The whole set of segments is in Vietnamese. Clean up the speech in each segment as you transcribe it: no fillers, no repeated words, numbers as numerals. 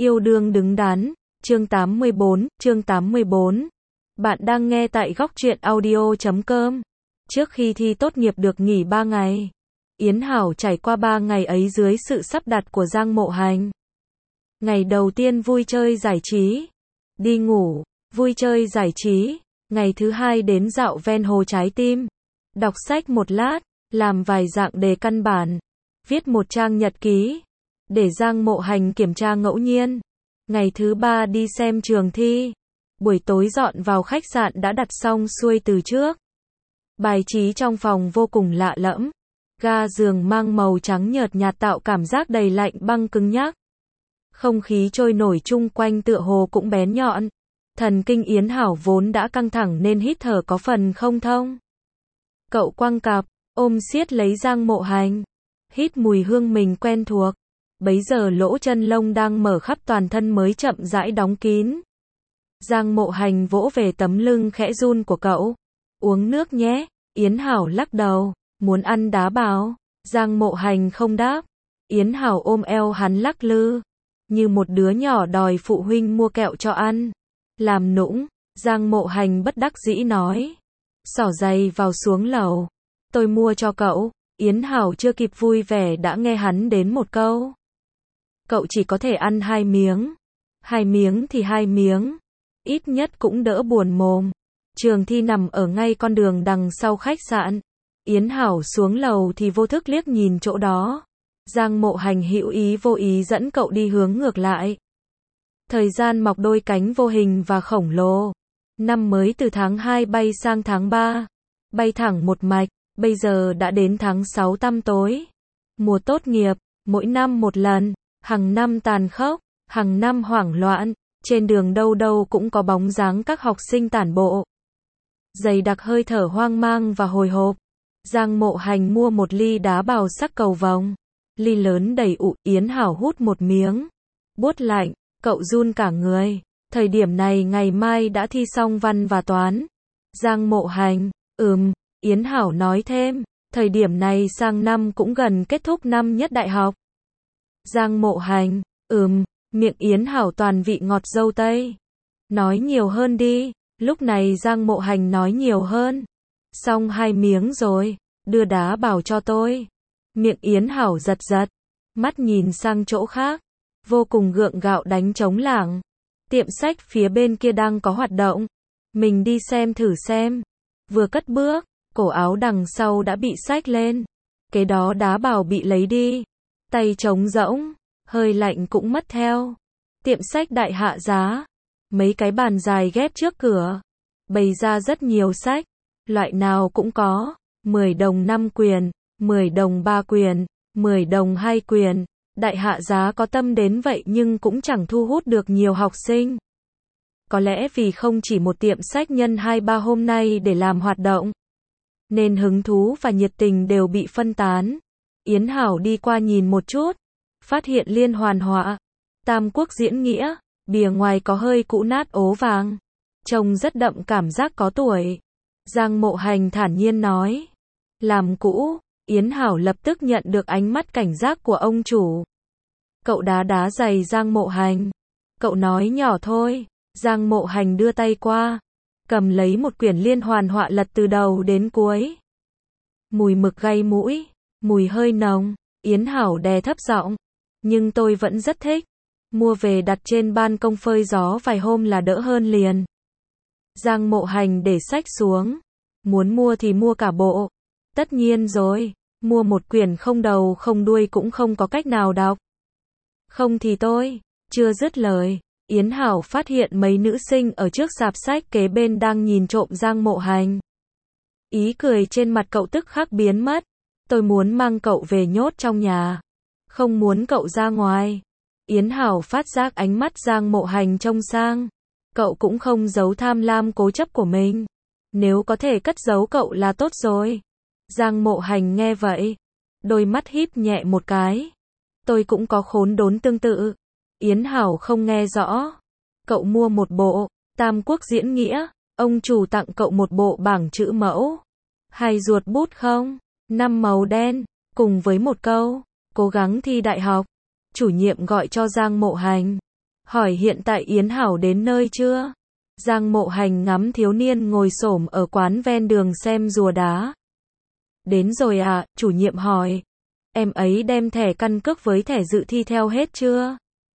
Yêu đương đứng đắn, chương 84. Bạn đang nghe tại góc truyện audio.com. Trước khi thi tốt nghiệp được nghỉ 3 ngày, Yến Hảo trải qua 3 ngày ấy dưới sự sắp đặt của Giang Mộ Hành. Ngày đầu tiên vui chơi giải trí, đi ngủ, vui chơi giải trí. Ngày thứ hai đến dạo ven hồ Trái Tim, đọc sách một lát, làm vài dạng đề căn bản, viết một trang nhật ký, để Giang Mộ Hành kiểm tra ngẫu nhiên. Ngày thứ ba đi xem trường thi. Buổi tối dọn vào khách sạn đã đặt xong xuôi từ trước. Bài trí trong phòng vô cùng lạ lẫm. Ga giường mang màu trắng nhợt nhạt tạo cảm giác đầy lạnh băng cứng nhắc. Không khí trôi nổi chung quanh tựa hồ cũng bén nhọn. Thần kinh Yến Hảo vốn đã căng thẳng nên hít thở có phần không thông. Cậu quăng cặp, ôm siết lấy Giang Mộ Hành. Hít mùi hương mình quen thuộc. Bấy giờ lỗ chân lông đang mở khắp toàn thân mới chậm rãi đóng kín. Giang Mộ Hành vỗ về tấm lưng khẽ run của cậu. Uống nước nhé. Yến Hảo lắc đầu. Muốn ăn đá bào. Giang Mộ Hành không đáp. Yến Hảo ôm eo hắn lắc lư. Như một đứa nhỏ đòi phụ huynh mua kẹo cho ăn. Làm nũng. Giang Mộ Hành bất đắc dĩ nói. Xỏ giày vào xuống lầu. Tôi mua cho cậu. Yến Hảo chưa kịp vui vẻ đã nghe hắn đến một câu. Cậu chỉ có thể ăn 2 miếng. 2 miếng thì 2 miếng. Ít nhất cũng đỡ buồn mồm. Trường thi nằm ở ngay con đường đằng sau khách sạn. Yến Hảo xuống lầu thì vô thức liếc nhìn chỗ đó. Giang Mộ Hành hữu ý vô ý dẫn cậu đi hướng ngược lại. Thời gian mọc đôi cánh vô hình và khổng lồ. Năm mới từ tháng 2 bay sang tháng 3. Bay thẳng một mạch. Bây giờ đã đến tháng 6 tăm tối. Mùa tốt nghiệp, mỗi năm một lần. Hàng năm tàn khốc, hàng năm hoảng loạn, trên đường đâu đâu cũng có bóng dáng các học sinh tản bộ. Dày đặc hơi thở hoang mang và hồi hộp. Giang Mộ Hành mua một ly đá bào sắc cầu vồng. Ly lớn đầy ụ, Yến Hảo hút một miếng. Buốt lạnh, cậu run cả người. Thời điểm này ngày mai đã thi xong văn và toán. Giang Mộ Hành, Yến Hảo nói thêm. Thời điểm này sang năm cũng gần kết thúc năm nhất đại học. Giang Mộ Hành, miệng Yến Hảo toàn vị ngọt dâu tây. Nói nhiều hơn đi. Lúc này Giang Mộ Hành nói nhiều hơn. Xong 2 miếng rồi, đưa đá bào cho tôi. Miệng Yến Hảo giật giật, mắt nhìn sang chỗ khác, vô cùng gượng gạo đánh trống lảng. Tiệm sách phía bên kia đang có hoạt động. Mình đi xem thử xem. Vừa cất bước, cổ áo đằng sau đã bị xách lên. Kế đó đá bào bị lấy đi. Tay trống rỗng, hơi lạnh cũng mất theo. Tiệm sách đại hạ giá. Mấy cái bàn dài ghép trước cửa. Bày ra rất nhiều sách. Loại nào cũng có. 10 đồng 5 quyển, 10 đồng 3 quyển, 10 đồng 2 quyển. Đại hạ giá có tâm đến vậy nhưng cũng chẳng thu hút được nhiều học sinh. Có lẽ vì không chỉ một tiệm sách nhân 2-3 hôm nay để làm hoạt động, nên hứng thú và nhiệt tình đều bị phân tán. Yến Hảo đi qua nhìn một chút, phát hiện liên hoàn họa, Tam Quốc diễn nghĩa, bìa ngoài có hơi cũ nát ố vàng, trông rất đậm cảm giác có tuổi. Giang Mộ Hành thản nhiên nói, làm cũ. Yến Hảo lập tức nhận được ánh mắt cảnh giác của ông chủ. Cậu đá giày Giang Mộ Hành. Cậu nói nhỏ thôi. Giang Mộ Hành đưa tay qua, cầm lấy một quyển liên hoàn họa lật từ đầu đến cuối. Mùi mực gây mũi, mùi hơi nồng. Yến Hảo đè thấp giọng, nhưng tôi vẫn rất thích. Mua về đặt trên ban công phơi gió vài hôm là đỡ hơn liền. Giang Mộ Hành để sách xuống. Muốn mua thì mua cả bộ. Tất nhiên rồi, mua một quyển không đầu không đuôi cũng không có cách nào đọc. Không thì tôi, chưa dứt lời. Yến Hảo phát hiện mấy nữ sinh ở trước rạp sách kế bên đang nhìn trộm Giang Mộ Hành. Ý cười trên mặt cậu tức khắc biến mất. Tôi muốn mang cậu về nhốt trong nhà. Không muốn cậu ra ngoài. Yến Hảo phát giác ánh mắt Giang Mộ Hành trông sang. Cậu cũng không giấu tham lam cố chấp của mình. Nếu có thể cất giấu cậu là tốt rồi. Giang Mộ Hành nghe vậy. Đôi mắt híp nhẹ một cái. Tôi cũng có khốn đốn tương tự. Yến Hảo không nghe rõ. Cậu mua một bộ Tam Quốc diễn nghĩa. Ông chủ tặng cậu một bộ bảng chữ mẫu. Hay ruột bút không? 5 màu đen. Cùng với một câu. Cố gắng thi đại học. Chủ nhiệm gọi cho Giang Mộ Hành. Hỏi hiện tại Yến Hảo đến nơi chưa? Giang Mộ Hành ngắm thiếu niên ngồi xổm ở quán ven đường xem rùa đá. Đến rồi à, chủ nhiệm hỏi. Em ấy đem thẻ căn cước với thẻ dự thi theo hết chưa?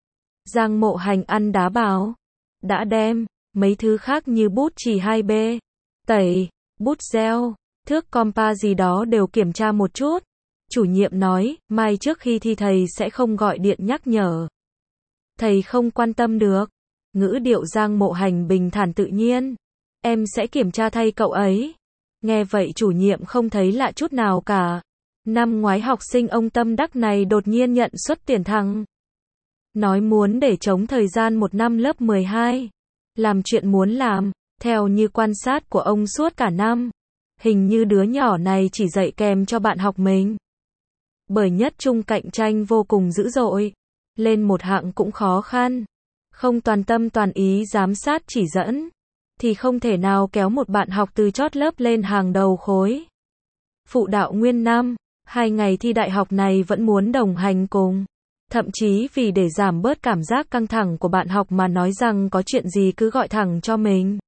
Giang Mộ Hành ăn đá bảo. Đã đem, mấy thứ khác như bút chì 2B, tẩy, bút gel, thước compa gì đó đều kiểm tra một chút. Chủ nhiệm nói, mai trước khi thi thầy sẽ không gọi điện nhắc nhở. Thầy không quan tâm được. Ngữ điệu Giang Mộ Hành bình thản tự nhiên. Em sẽ kiểm tra thay cậu ấy. Nghe vậy chủ nhiệm không thấy lạ chút nào cả. Năm ngoái học sinh ông Tâm Đắc này đột nhiên nhận suất tuyển thẳng. Nói muốn để chống thời gian một năm lớp 12. Làm chuyện muốn làm, theo như quan sát của ông suốt cả năm. Hình như đứa nhỏ này chỉ dạy kèm cho bạn học mình. Bởi nhất trung cạnh tranh vô cùng dữ dội. Lên một hạng cũng khó khăn. Không toàn tâm toàn ý giám sát chỉ dẫn. Thì không thể nào kéo một bạn học từ chót lớp lên hàng đầu khối. Phụ đạo nguyên năm, 2 ngày thi đại học này vẫn muốn đồng hành cùng. Thậm chí vì để giảm bớt cảm giác căng thẳng của bạn học mà nói rằng có chuyện gì cứ gọi thẳng cho mình.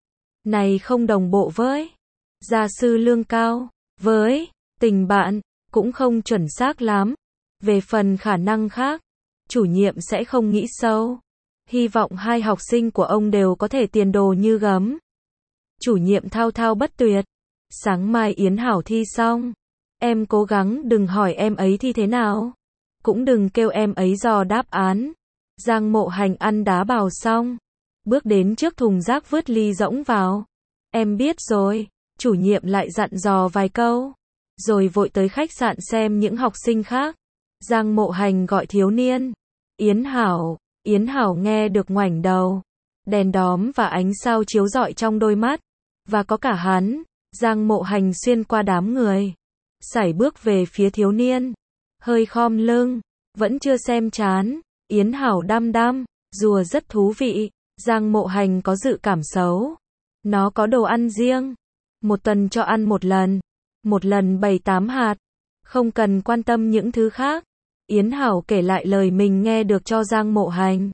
Này không đồng bộ với gia sư lương cao, với tình bạn, cũng không chuẩn xác lắm. Về phần khả năng khác, chủ nhiệm sẽ không nghĩ sâu. Hy vọng 2 học sinh của ông đều có thể tiền đồ như gấm. Chủ nhiệm thao thao bất tuyệt. Sáng mai Yến Hảo thi xong. Em cố gắng đừng hỏi em ấy thi thế nào. Cũng đừng kêu em ấy dò đáp án. Giang Mộ Hành ăn đá bào xong. Bước đến trước thùng rác vứt ly rỗng vào. Em biết rồi. Chủ nhiệm lại dặn dò vài câu. Rồi vội tới khách sạn xem những học sinh khác. Giang Mộ Hành gọi thiếu niên. Yến Hảo. Yến Hảo nghe được ngoảnh đầu. Đèn đóm và ánh sao chiếu rọi trong đôi mắt. Và có cả hắn. Giang Mộ Hành xuyên qua đám người. Sải bước về phía thiếu niên. Hơi khom lưng. Vẫn chưa xem chán. Yến Hảo đăm đăm. Rùa rất thú vị. Giang Mộ Hành có dự cảm xấu. Nó có đồ ăn riêng. Một tuần cho ăn một lần. Một lần 7-8 hạt. Không cần quan tâm những thứ khác. Yến Hảo kể lại lời mình nghe được cho Giang Mộ Hành.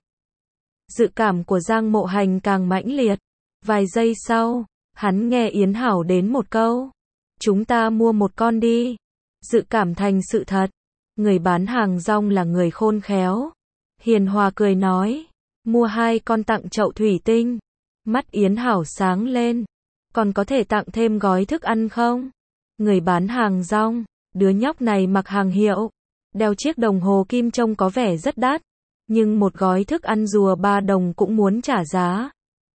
Dự cảm của Giang Mộ Hành càng mãnh liệt. Vài giây sau, hắn nghe Yến Hảo đến một câu. Chúng ta mua một con đi. Dự cảm thành sự thật. Người bán hàng rong là người khôn khéo. Hiền hòa cười nói. Mua 2 con tặng chậu thủy tinh. Mắt Yến Hảo sáng lên. Còn có thể tặng thêm gói thức ăn không? Người bán hàng rong. Đứa nhóc này mặc hàng hiệu. Đeo chiếc đồng hồ kim trông có vẻ rất đắt. Nhưng một gói thức ăn rùa 3 đồng cũng muốn trả giá.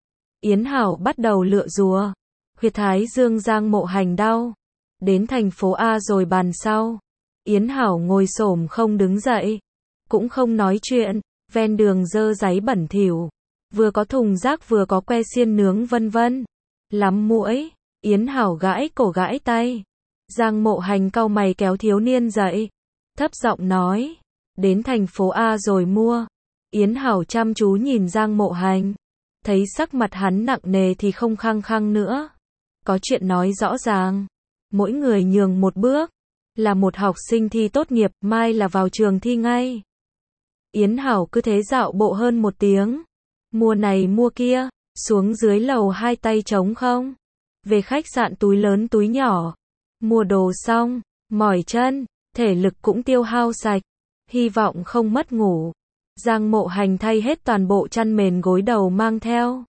Yến Hảo bắt đầu lựa rùa. Huyệt thái dương Giang Mộ Hành đau. Đến thành phố A rồi bàn sau. Yến Hảo ngồi xổm không đứng dậy. Cũng không nói chuyện. Ven đường dơ giấy bẩn thỉu. Vừa có thùng rác vừa có que xiên nướng vân vân. Lắm muỗi. Yến Hảo gãi cổ gãi tay. Giang Mộ Hành cau mày kéo thiếu niên dậy. Thấp giọng nói. Đến thành phố A rồi mua. Yến Hảo chăm chú nhìn Giang Mộ Hành. Thấy sắc mặt hắn nặng nề thì không khăng khăng nữa. Có chuyện nói rõ ràng. Mỗi người nhường một bước. Là một học sinh thi tốt nghiệp, mai là vào trường thi ngay. Yến Hảo cứ thế dạo bộ hơn 1 tiếng. Mua này mua kia. Xuống dưới lầu 2 tay trống không. Về khách sạn túi lớn túi nhỏ. Mua đồ xong. Mỏi chân. Thể lực cũng tiêu hao sạch. Hy vọng không mất ngủ. Giang Mộ Hành thay hết toàn bộ chăn mền gối đầu mang theo.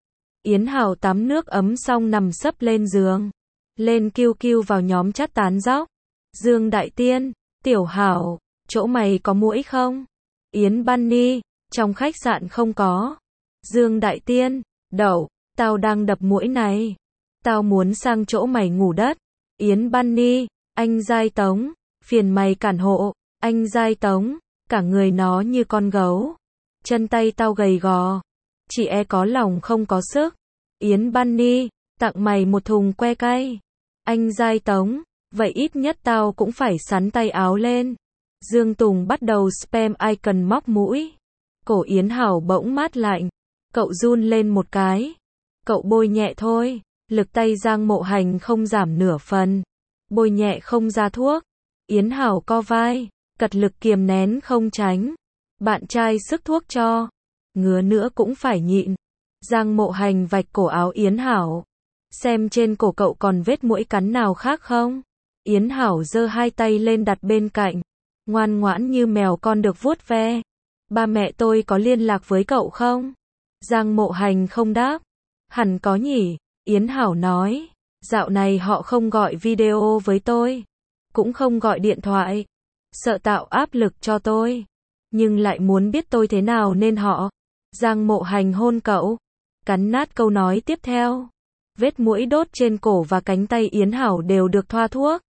Yến Hảo tắm nước ấm xong nằm sấp lên giường. Lên kiu kiu vào nhóm chat tán dóc. Dương Đại Tiên, Tiểu Hảo, chỗ mày có muỗi không? Yến Bunny, trong khách sạn không có. Dương Đại Tiên, đậu, tao đang đập muỗi này. Tao muốn sang chỗ mày ngủ đất. Yến Bunny, anh Giai Tống, phiền mày cản hộ. Anh Giai Tống, cả người nó như con gấu. Chân tay tao gầy gò. Chỉ e có lòng không có sức. Yến Bunny, tặng mày một thùng que cay. Anh Giai Tống, vậy ít nhất tao cũng phải sắn tay áo lên. Dương Tùng bắt đầu spam icon móc mũi. Cổ Yến Hảo bỗng mát lạnh. Cậu run lên một cái. Cậu bôi nhẹ thôi. Lực tay Giang Mộ Hành không giảm nửa phần. Bôi nhẹ không ra thuốc. Yến Hảo co vai. Cật lực kiềm nén không tránh. Bạn trai sức thuốc cho. ngứa nữa cũng phải nhịn. Giang Mộ Hành vạch cổ áo Yến Hảo. Xem trên cổ cậu còn vết muỗi cắn nào khác không? Yến Hảo giơ hai tay lên đặt bên cạnh. Ngoan ngoãn như mèo con được vuốt ve. Ba mẹ tôi có liên lạc với cậu không? Giang Mộ Hành không đáp. Hẳn có nhỉ, Yến Hảo nói. Dạo này họ không gọi video với tôi. Cũng không gọi điện thoại. Sợ tạo áp lực cho tôi. Nhưng lại muốn biết tôi thế nào nên họ. Giang Mộ Hành hôn cậu. Cắn nát câu nói tiếp theo. Vết muỗi đốt trên cổ và cánh tay Yến Hảo đều được thoa thuốc.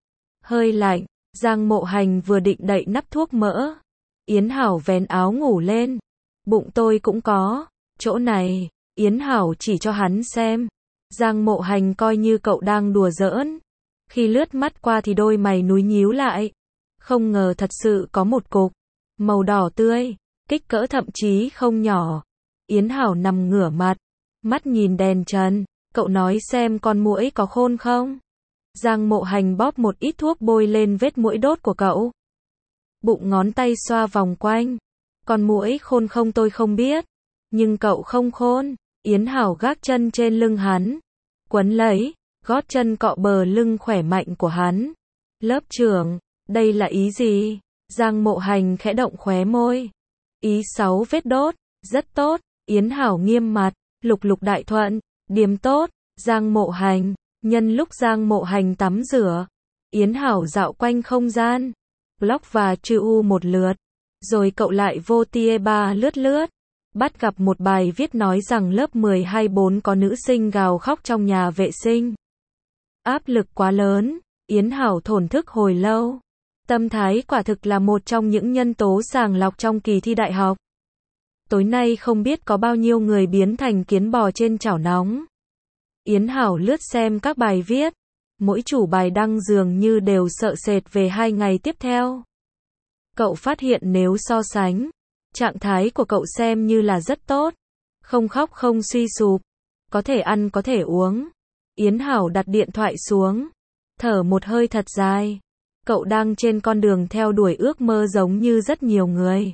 Hơi lạnh, Giang Mộ Hành vừa định đậy nắp thuốc mỡ. Yến Hảo vén áo ngủ lên. Bụng tôi cũng có. Chỗ này, Yến Hảo chỉ cho hắn xem. Giang Mộ Hành coi như cậu đang đùa giỡn. Khi lướt mắt qua thì đôi mày núi nhíu lại. Không ngờ thật sự có một cục. Màu đỏ tươi, kích cỡ thậm chí không nhỏ. Yến Hảo nằm ngửa mặt. Mắt nhìn đèn trần. Cậu nói xem con muỗi có khôn không? Giang Mộ Hành bóp một ít thuốc bôi lên vết muỗi đốt của cậu. Bụng ngón tay xoa vòng quanh. Con muỗi khôn không tôi không biết. Nhưng cậu không khôn. Yến Hảo gác chân trên lưng hắn. Quấn lấy. Gót chân cọ bờ lưng khỏe mạnh của hắn. Lớp trưởng, đây là ý gì? Giang Mộ Hành khẽ động khóe môi. Ý 6 vết đốt. Rất tốt. Yến Hảo nghiêm mặt. Lục lục đại thuận. Điềm tốt. Giang Mộ Hành. Nhân lúc Giang Mộ Hành tắm rửa, Yến Hảo dạo quanh không gian, blog và chữ u một lượt, rồi cậu lại vô tia ba lướt lướt, bắt gặp một bài viết nói rằng lớp 12-4 có nữ sinh gào khóc trong nhà vệ sinh. Áp lực quá lớn, Yến Hảo thổn thức hồi lâu. Tâm thái quả thực là một trong những nhân tố sàng lọc trong kỳ thi đại học. Tối nay không biết có bao nhiêu người biến thành kiến bò trên chảo nóng. Yến Hảo lướt xem các bài viết. Mỗi chủ bài đăng dường như đều sợ sệt về 2 ngày tiếp theo. Cậu phát hiện nếu so sánh, trạng thái của cậu xem như là rất tốt. Không khóc không suy sụp. Có thể ăn có thể uống. Yến Hảo đặt điện thoại xuống. Thở một hơi thật dài. Cậu đang trên con đường theo đuổi ước mơ giống như rất nhiều người.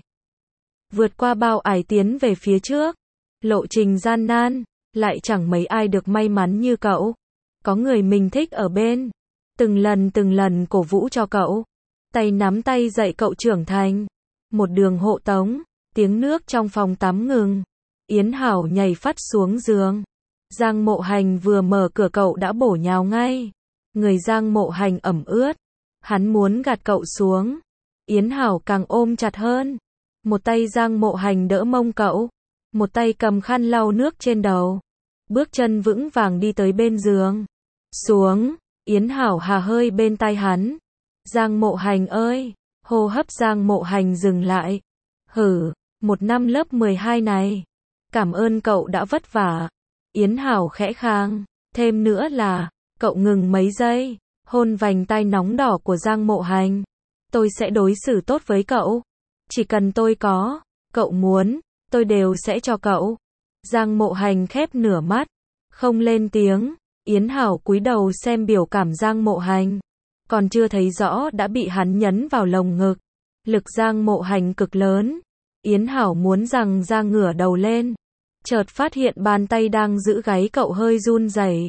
Vượt qua bao ải tiến về phía trước. Lộ trình gian nan. Lại chẳng mấy ai được may mắn như cậu. Có người mình thích ở bên. Từng lần cổ vũ cho cậu. Tay nắm tay dạy cậu trưởng thành. Một đường hộ tống. Tiếng nước trong phòng tắm ngừng. Yến Hảo nhảy phắt xuống giường. Giang Mộ Hành vừa mở cửa cậu đã bổ nhào ngay. Người Giang Mộ Hành ẩm ướt. Hắn muốn gạt cậu xuống. Yến Hảo càng ôm chặt hơn. Một tay Giang Mộ Hành đỡ mông cậu. Một tay cầm khăn lau nước trên đầu. Bước chân vững vàng đi tới bên giường. Xuống, Yến Hảo hà hơi bên tai hắn. Giang Mộ Hành ơi, hô hấp Giang Mộ Hành dừng lại. Hử, một năm lớp 12 này. Cảm ơn cậu đã vất vả. Yến Hảo khẽ khang. Thêm nữa là, cậu ngừng mấy giây, hôn vành tai nóng đỏ của Giang Mộ Hành. Tôi sẽ đối xử tốt với cậu. Chỉ cần tôi có, cậu muốn, tôi đều sẽ cho cậu. Giang Mộ Hành khép nửa mắt, không lên tiếng. Yến Hảo cúi đầu xem biểu cảm Giang Mộ Hành. Còn chưa thấy rõ đã bị hắn nhấn vào lồng ngực. Lực Giang Mộ Hành cực lớn. Yến Hảo muốn rằng ra ngửa đầu lên. Chợt phát hiện bàn tay đang giữ gáy cậu hơi run rẩy.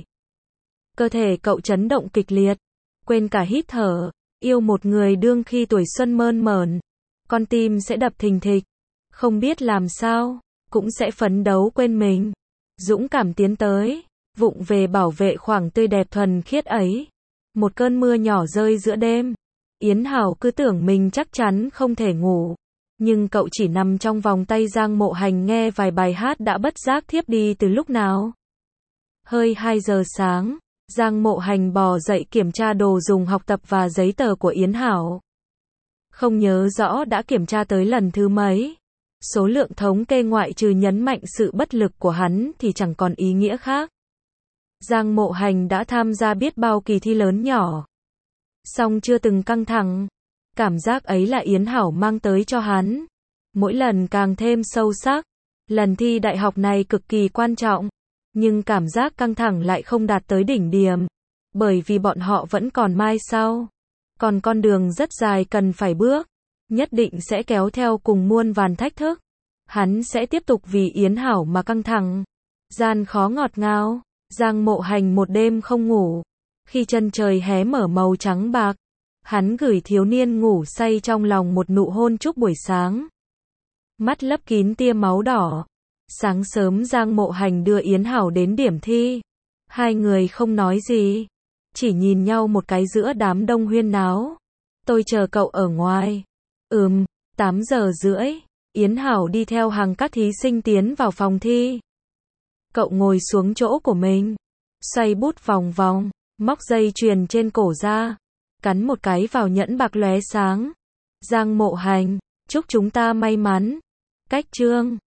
Cơ thể cậu chấn động kịch liệt. Quên cả hít thở. Yêu một người đương khi tuổi xuân mơn mởn. Con tim sẽ đập thình thịch. Không biết làm sao. Cũng sẽ phấn đấu quên mình. Dũng cảm tiến tới. Vụng về bảo vệ khoảng tươi đẹp thuần khiết ấy. Một cơn mưa nhỏ rơi giữa đêm. Yến Hảo cứ tưởng mình chắc chắn không thể ngủ. Nhưng cậu chỉ nằm trong vòng tay Giang Mộ Hành nghe vài bài hát đã bất giác thiếp đi từ lúc nào. Hơi 2 giờ sáng, Giang Mộ Hành bò dậy kiểm tra đồ dùng học tập và giấy tờ của Yến Hảo. Không nhớ rõ đã kiểm tra tới lần thứ mấy. Số lượng thống kê ngoại trừ nhấn mạnh sự bất lực của hắn thì chẳng còn ý nghĩa khác. Giang Mộ Hành đã tham gia biết bao kỳ thi lớn nhỏ. Song chưa từng căng thẳng. Cảm giác ấy là Yến Hảo mang tới cho hắn. Mỗi lần càng thêm sâu sắc. Lần thi đại học này cực kỳ quan trọng. Nhưng cảm giác căng thẳng lại không đạt tới đỉnh điểm. Bởi vì bọn họ vẫn còn mai sau. Còn con đường rất dài cần phải bước. Nhất định sẽ kéo theo cùng muôn vàn thách thức. Hắn sẽ tiếp tục vì Yến Hảo mà căng thẳng. Gian khó ngọt ngào. Giang Mộ Hành một đêm không ngủ. Khi chân trời hé mở màu trắng bạc, hắn gửi thiếu niên ngủ say trong lòng một nụ hôn chúc buổi sáng. Mắt lấp kín tia máu đỏ. Sáng sớm Giang Mộ Hành đưa Yến Hảo đến điểm thi. Hai người không nói gì, chỉ nhìn nhau một cái giữa đám đông huyên náo. Tôi chờ cậu ở ngoài. 8:30, Yến Hảo đi theo hàng các thí sinh tiến vào phòng thi. Cậu ngồi xuống chỗ của mình, xoay bút vòng vòng, móc dây chuyền trên cổ ra, cắn một cái vào nhẫn bạc lóe sáng. Giang Mộ Hành, chúc chúng ta may mắn. Cách chương